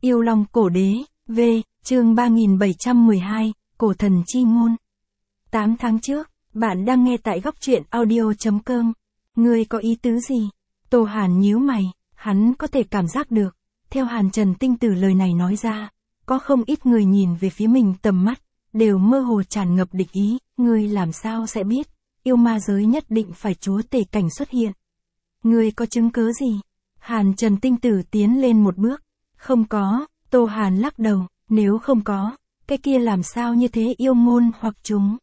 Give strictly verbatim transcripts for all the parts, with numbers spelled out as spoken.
Yêu Long Cổ Đế, V, chương ba nghìn bảy trăm mười hai, Cổ Thần Chi Ngôn. tám tháng trước, bạn đang nghe tại góc truyện audio chấm com. Ngươi có ý tứ gì? Tô Hàn nhíu mày, hắn có thể cảm giác được. Theo Hàn Trần Tinh Tử lời này nói ra, có không ít người nhìn về phía mình tầm mắt, đều mơ hồ tràn ngập địch ý. Ngươi làm sao sẽ biết, yêu ma giới nhất định phải chúa tể cảnh xuất hiện. Ngươi có chứng cứ gì? Hàn Trần Tinh Tử tiến lên một bước. Không có, Tô Hàn lắc đầu, nếu không có, cái kia làm sao như thế yêu ngôn hoặc chúng.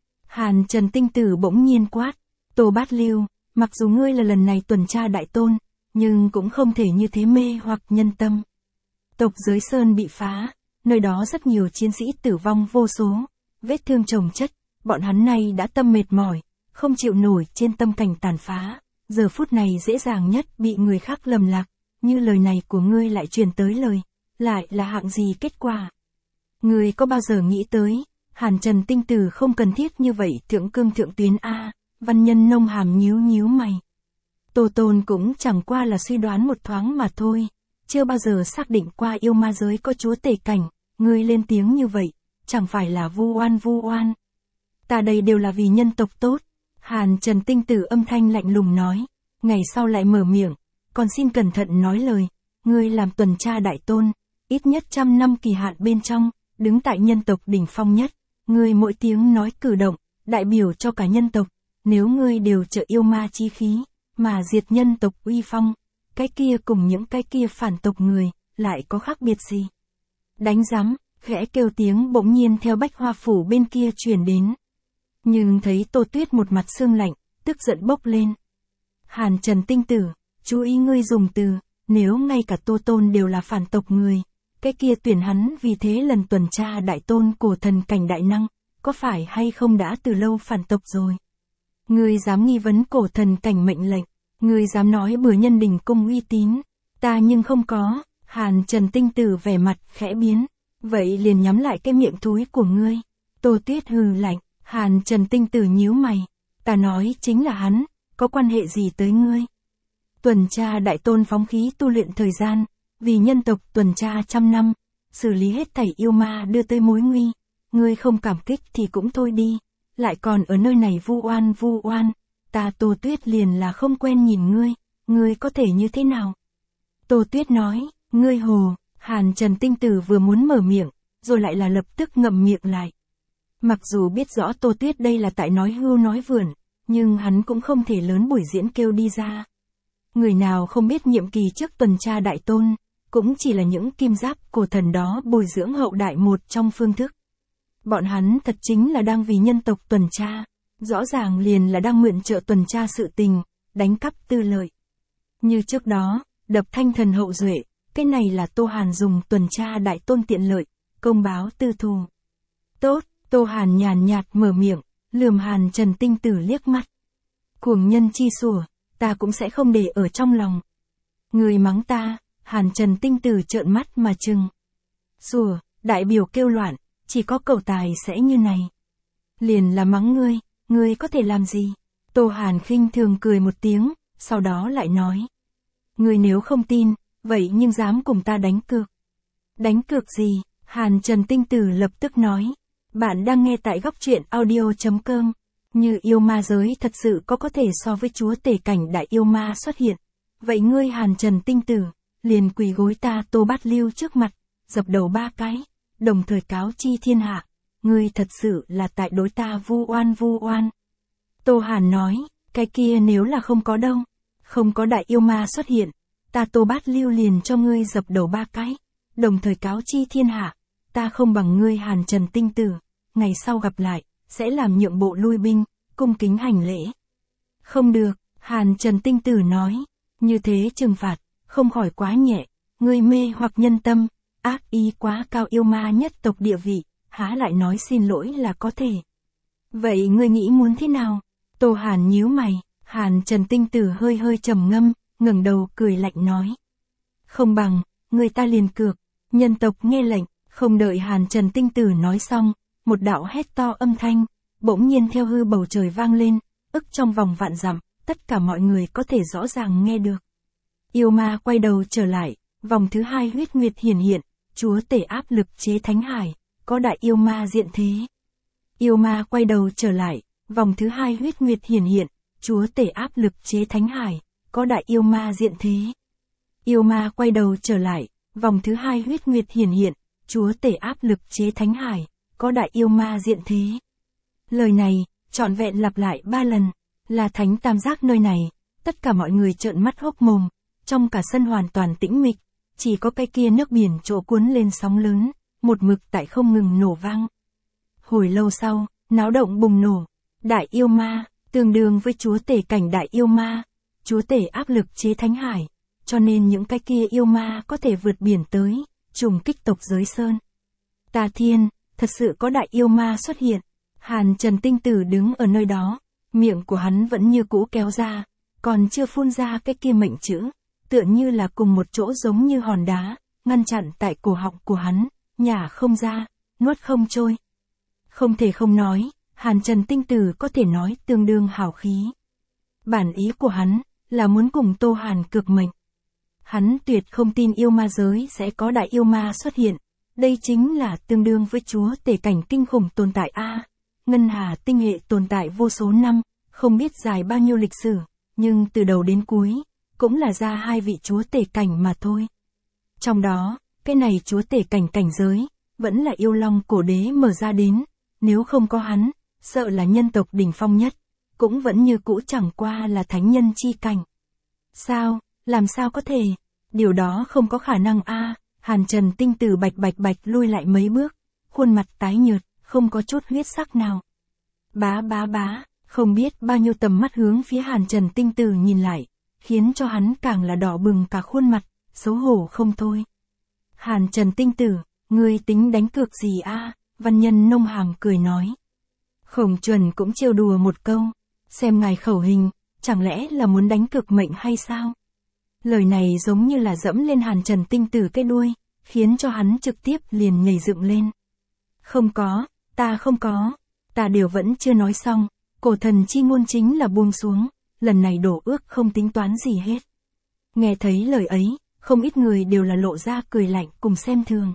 Hàn Trần Tinh Tử bỗng nhiên quát, Tô Bát Lưu, mặc dù ngươi là lần này tuần tra đại tôn, nhưng cũng không thể như thế mê hoặc nhân tâm. Tộc Giới Sơn bị phá, nơi đó rất nhiều chiến sĩ tử vong vô số, vết thương chồng chất, bọn hắn này đã tâm mệt mỏi, không chịu nổi trên tâm cảnh tàn phá, giờ phút này dễ dàng nhất bị người khác lầm lạc, như lời này của ngươi lại truyền tới lời, lại là hạng gì kết quả. Ngươi có bao giờ nghĩ tới, Hàn Trần Tinh Tử không cần thiết như vậy thượng cương thượng tuyến a? Văn Nhân nông hàm nhíu nhíu mày. Tô Tôn cũng chẳng qua là suy đoán một thoáng mà thôi, chưa bao giờ xác định qua yêu ma giới có chúa tể cảnh, ngươi lên tiếng như vậy, chẳng phải là vu oan vu oan. Ta đây đều là vì nhân tộc tốt. Hàn Trần Tinh Tử âm thanh lạnh lùng nói, ngày sau lại mở miệng, còn xin cẩn thận nói lời, ngươi làm tuần tra đại tôn, ít nhất trăm năm kỳ hạn bên trong, đứng tại nhân tộc đỉnh phong nhất, ngươi mỗi tiếng nói cử động, đại biểu cho cả nhân tộc, nếu ngươi đều trợ yêu ma chi khí, mà diệt nhân tộc uy phong, cái kia cùng những cái kia phản tộc người, lại có khác biệt gì? Đánh rắm, khẽ kêu tiếng bỗng nhiên theo Bách Hoa Phủ bên kia truyền đến. Nhưng thấy Tô Tuyết một mặt sương lạnh, tức giận bốc lên. Hàn Trần Tinh Tử, chú ý ngươi dùng từ, nếu ngay cả Tô Tôn đều là phản tộc người, cái kia tuyển hắn vì thế lần tuần tra đại tôn cổ thần cảnh đại năng, có phải hay không đã từ lâu phản tộc rồi? Ngươi dám nghi vấn cổ thần cảnh mệnh lệnh, ngươi dám nói bừa nhân đình cung uy tín, ta nhưng không có. Hàn Trần Tinh Tử vẻ mặt khẽ biến, vậy liền nhắm lại cái miệng thúi của ngươi. Tô Tuyết hừ lạnh, Hàn Trần Tinh Tử nhíu mày, ta nói chính là hắn, có quan hệ gì tới ngươi? Tuần tra đại tôn phóng khí tu luyện thời gian, vì nhân tộc tuần tra trăm năm, xử lý hết thảy yêu ma đưa tới mối nguy, ngươi không cảm kích thì cũng thôi đi, lại còn ở nơi này vu oan vu oan, ta Tô Tuyết liền là không quen nhìn ngươi, ngươi có thể như thế nào? Tô Tuyết nói, ngươi hồ. Hàn Trần Tinh Tử vừa muốn mở miệng, rồi lại là lập tức ngậm miệng lại. Mặc dù biết rõ Tô Tuyết đây là tại nói hưu nói vượn, nhưng hắn cũng không thể lớn buổi diễn kêu đi ra. Người nào không biết nhiệm kỳ trước tuần tra đại tôn, cũng chỉ là những kim giáp cổ thần đó bồi dưỡng hậu đại một trong phương thức. Bọn hắn thật chính là đang vì nhân tộc tuần tra, rõ ràng liền là đang nguyện trợ tuần tra sự tình, đánh cắp tư lợi. Như trước đó, đập thanh thần hậu duệ, cái này là Tô Hàn dùng tuần tra đại tôn tiện lợi, công báo tư thù. Tốt, Tô Hàn nhàn nhạt mở miệng, lườm Hàn Trần Tinh Tử liếc mắt. Cuồng nhân chi sủa, ta cũng sẽ không để ở trong lòng. Người mắng ta, Hàn Trần Tinh Tử trợn mắt mà trừng. Sủa, đại biểu kêu loạn, chỉ có cẩu tài sẽ như này. Liền là mắng ngươi, ngươi có thể làm gì? Tô Hàn khinh thường cười một tiếng, sau đó lại nói. Ngươi nếu không tin, vậy nhưng dám cùng ta đánh cược. Đánh cược gì? Hàn Trần Tinh Tử lập tức nói. Bạn đang nghe tại góc truyện audio chấm com. Như yêu ma giới thật sự có có thể so với chúa tể cảnh đại yêu ma xuất hiện. Vậy ngươi Hàn Trần Tinh Tử, liền quỳ gối ta Tô Bát Lưu trước mặt, dập đầu ba cái, đồng thời cáo chi thiên hạ. Ngươi thật sự là tại đối ta vu oan vu oan. Tô Hàn nói, cái kia nếu là không có đâu, không có đại yêu ma xuất hiện, ta Tô Bát Lưu liền cho ngươi dập đầu ba cái, đồng thời cáo chi thiên hạ, ta không bằng ngươi Hàn Trần Tinh Tử, ngày sau gặp lại, sẽ làm nhượng bộ lui binh, cung kính hành lễ. Không được, Hàn Trần Tinh Tử nói, như thế trừng phạt, không khỏi quá nhẹ, ngươi mê hoặc nhân tâm, ác ý quá cao yêu ma nhất tộc địa vị, há lại nói xin lỗi là có thể. Vậy ngươi nghĩ muốn thế nào? Tô Hàn nhíu mày, Hàn Trần Tinh Tử hơi hơi trầm ngâm, ngẩng đầu cười lạnh nói. Không bằng, người ta liền cược, nhân tộc nghe lệnh, không đợi Hàn Trần Tinh Tử nói xong, một đạo hét to âm thanh, bỗng nhiên theo hư bầu trời vang lên, ức trong vòng vạn dặm, tất cả mọi người có thể rõ ràng nghe được. Yêu ma quay đầu trở lại, vòng thứ hai huyết nguyệt hiển hiện, chúa tể áp lực chế thánh hải, có đại yêu ma diện thế. Yêu ma quay đầu trở lại, vòng thứ hai huyết nguyệt hiển hiện, chúa tể áp lực chế thánh hải, có đại yêu ma diện thế. Yêu ma quay đầu trở lại, vòng thứ hai huyết nguyệt hiển hiện, chúa tể áp lực chế thánh hải, có đại yêu ma diện thế. Lời này, trọn vẹn lặp lại ba lần, là thánh tam giác nơi này, tất cả mọi người trợn mắt hốc mồm, trong cả sân hoàn toàn tĩnh mịch, chỉ có cái kia nước biển chỗ cuốn lên sóng lớn, một mực tại không ngừng nổ vang. Hồi lâu sau, náo động bùng nổ, đại yêu ma, tương đương với chúa tể cảnh đại yêu ma, chúa tể áp lực chế thánh hải, cho nên những cái kia yêu ma có thể vượt biển tới, trùng kích tộc giới sơn. Tà Thiên, thật sự có đại yêu ma xuất hiện, Hàn Trần Tinh Tử đứng ở nơi đó, miệng của hắn vẫn như cũ kéo ra, còn chưa phun ra cái kia mệnh chữ, tựa như là cùng một chỗ giống như hòn đá, ngăn chặn tại cổ họng của hắn, nhả không ra, nuốt không trôi. Không thể không nói, Hàn Trần Tinh Tử có thể nói tương đương hào khí. Bản ý của hắn, là muốn cùng Tô Hàn cược mệnh. Hắn tuyệt không tin yêu ma giới sẽ có đại yêu ma xuất hiện, đây chính là tương đương với chúa tể cảnh kinh khủng tồn tại A. Ngân Hà tinh hệ tồn tại vô số năm, không biết dài bao nhiêu lịch sử, nhưng từ đầu đến cuối, cũng là ra hai vị chúa tể cảnh mà thôi. Trong đó, cái này chúa tể cảnh cảnh giới, vẫn là yêu long cổ đế mở ra đến, nếu không có hắn, sợ là nhân tộc đỉnh phong nhất, cũng vẫn như cũ chẳng qua là thánh nhân chi cảnh. Sao, làm sao có thể, điều đó không có khả năng a. Hàn Trần Tinh Tử bạch bạch bạch lui lại mấy bước, khuôn mặt tái nhợt, không có chút huyết sắc nào. Bá bá bá, không biết bao nhiêu tầm mắt hướng phía Hàn Trần Tinh Tử nhìn lại, khiến cho hắn càng là đỏ bừng cả khuôn mặt, xấu hổ không thôi. Hàn Trần Tinh Tử, ngươi tính đánh cược gì a? Văn nhân nông hàm cười nói. Khổng Chuẩn cũng trêu đùa một câu, xem ngài khẩu hình, chẳng lẽ là muốn đánh cược mệnh hay sao? Lời này giống như là dẫm lên Hàn Trần Tinh Tử cái đuôi, khiến cho hắn trực tiếp liền nhảy dựng lên. Không có, ta không có, ta điều vẫn chưa nói xong, cổ thần chi ngôn chính là buông xuống, lần này đổ ước không tính toán gì hết. Nghe thấy lời ấy, không ít người đều là lộ ra cười lạnh cùng xem thường.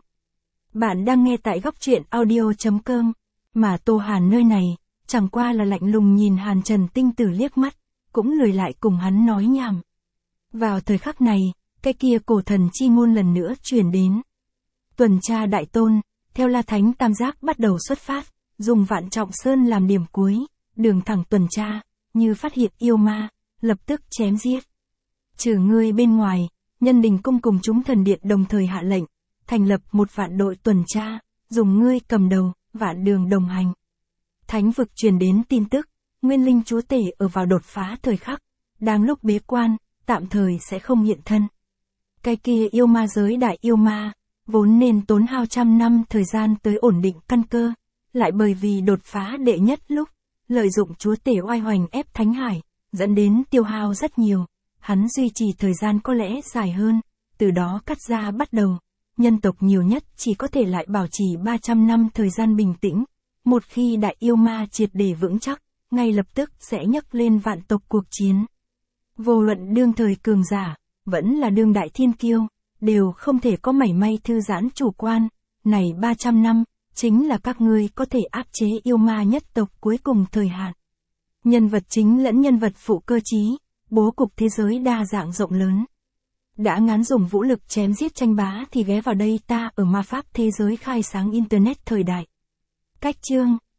Bạn đang nghe tại góc truyện audio chấm com, mà Tô Hàn nơi này, chẳng qua là lạnh lùng nhìn Hàn Trần Tinh Tử liếc mắt, cũng lười lại cùng hắn nói nhảm. Vào thời khắc này, cái kia cổ thần chi ngôn lần nữa truyền đến. Tuần tra đại tôn, theo La Thánh Tam Giác bắt đầu xuất phát, dùng Vạn Trọng Sơn làm điểm cuối, đường thẳng tuần tra, như phát hiện yêu ma, lập tức chém giết. Trừ ngươi bên ngoài, Nhân Đình Cung cùng chúng thần điện đồng thời hạ lệnh, thành lập một vạn đội tuần tra, dùng ngươi cầm đầu, vạn đường đồng hành. Thánh vực truyền đến tin tức, Nguyên Linh chúa tể ở vào đột phá thời khắc, đang lúc bế quan, tạm thời sẽ không hiện thân. Cái kia yêu ma giới đại yêu ma, vốn nên tốn hao trăm năm thời gian tới ổn định căn cơ, lại bởi vì đột phá đệ nhất lúc, lợi dụng chúa tể oai hoành ép Thánh Hải, dẫn đến tiêu hao rất nhiều, hắn duy trì thời gian có lẽ dài hơn, từ đó cắt ra bắt đầu, nhân tộc nhiều nhất chỉ có thể lại bảo trì ba trăm năm thời gian bình tĩnh, một khi đại yêu ma triệt để vững chắc, ngay lập tức sẽ nhấc lên vạn tộc cuộc chiến. Vô luận đương thời cường giả, vẫn là đương đại thiên kiêu, đều không thể có mảy may thư giãn chủ quan, này ba trăm năm, chính là các ngươi có thể áp chế yêu ma nhất tộc cuối cùng thời hạn. Nhân vật chính lẫn nhân vật phụ cơ trí, bố cục thế giới đa dạng rộng lớn. Đã ngán dùng vũ lực chém giết tranh bá thì ghé vào đây ta ở ma pháp thế giới khai sáng Internet thời đại. Cách chương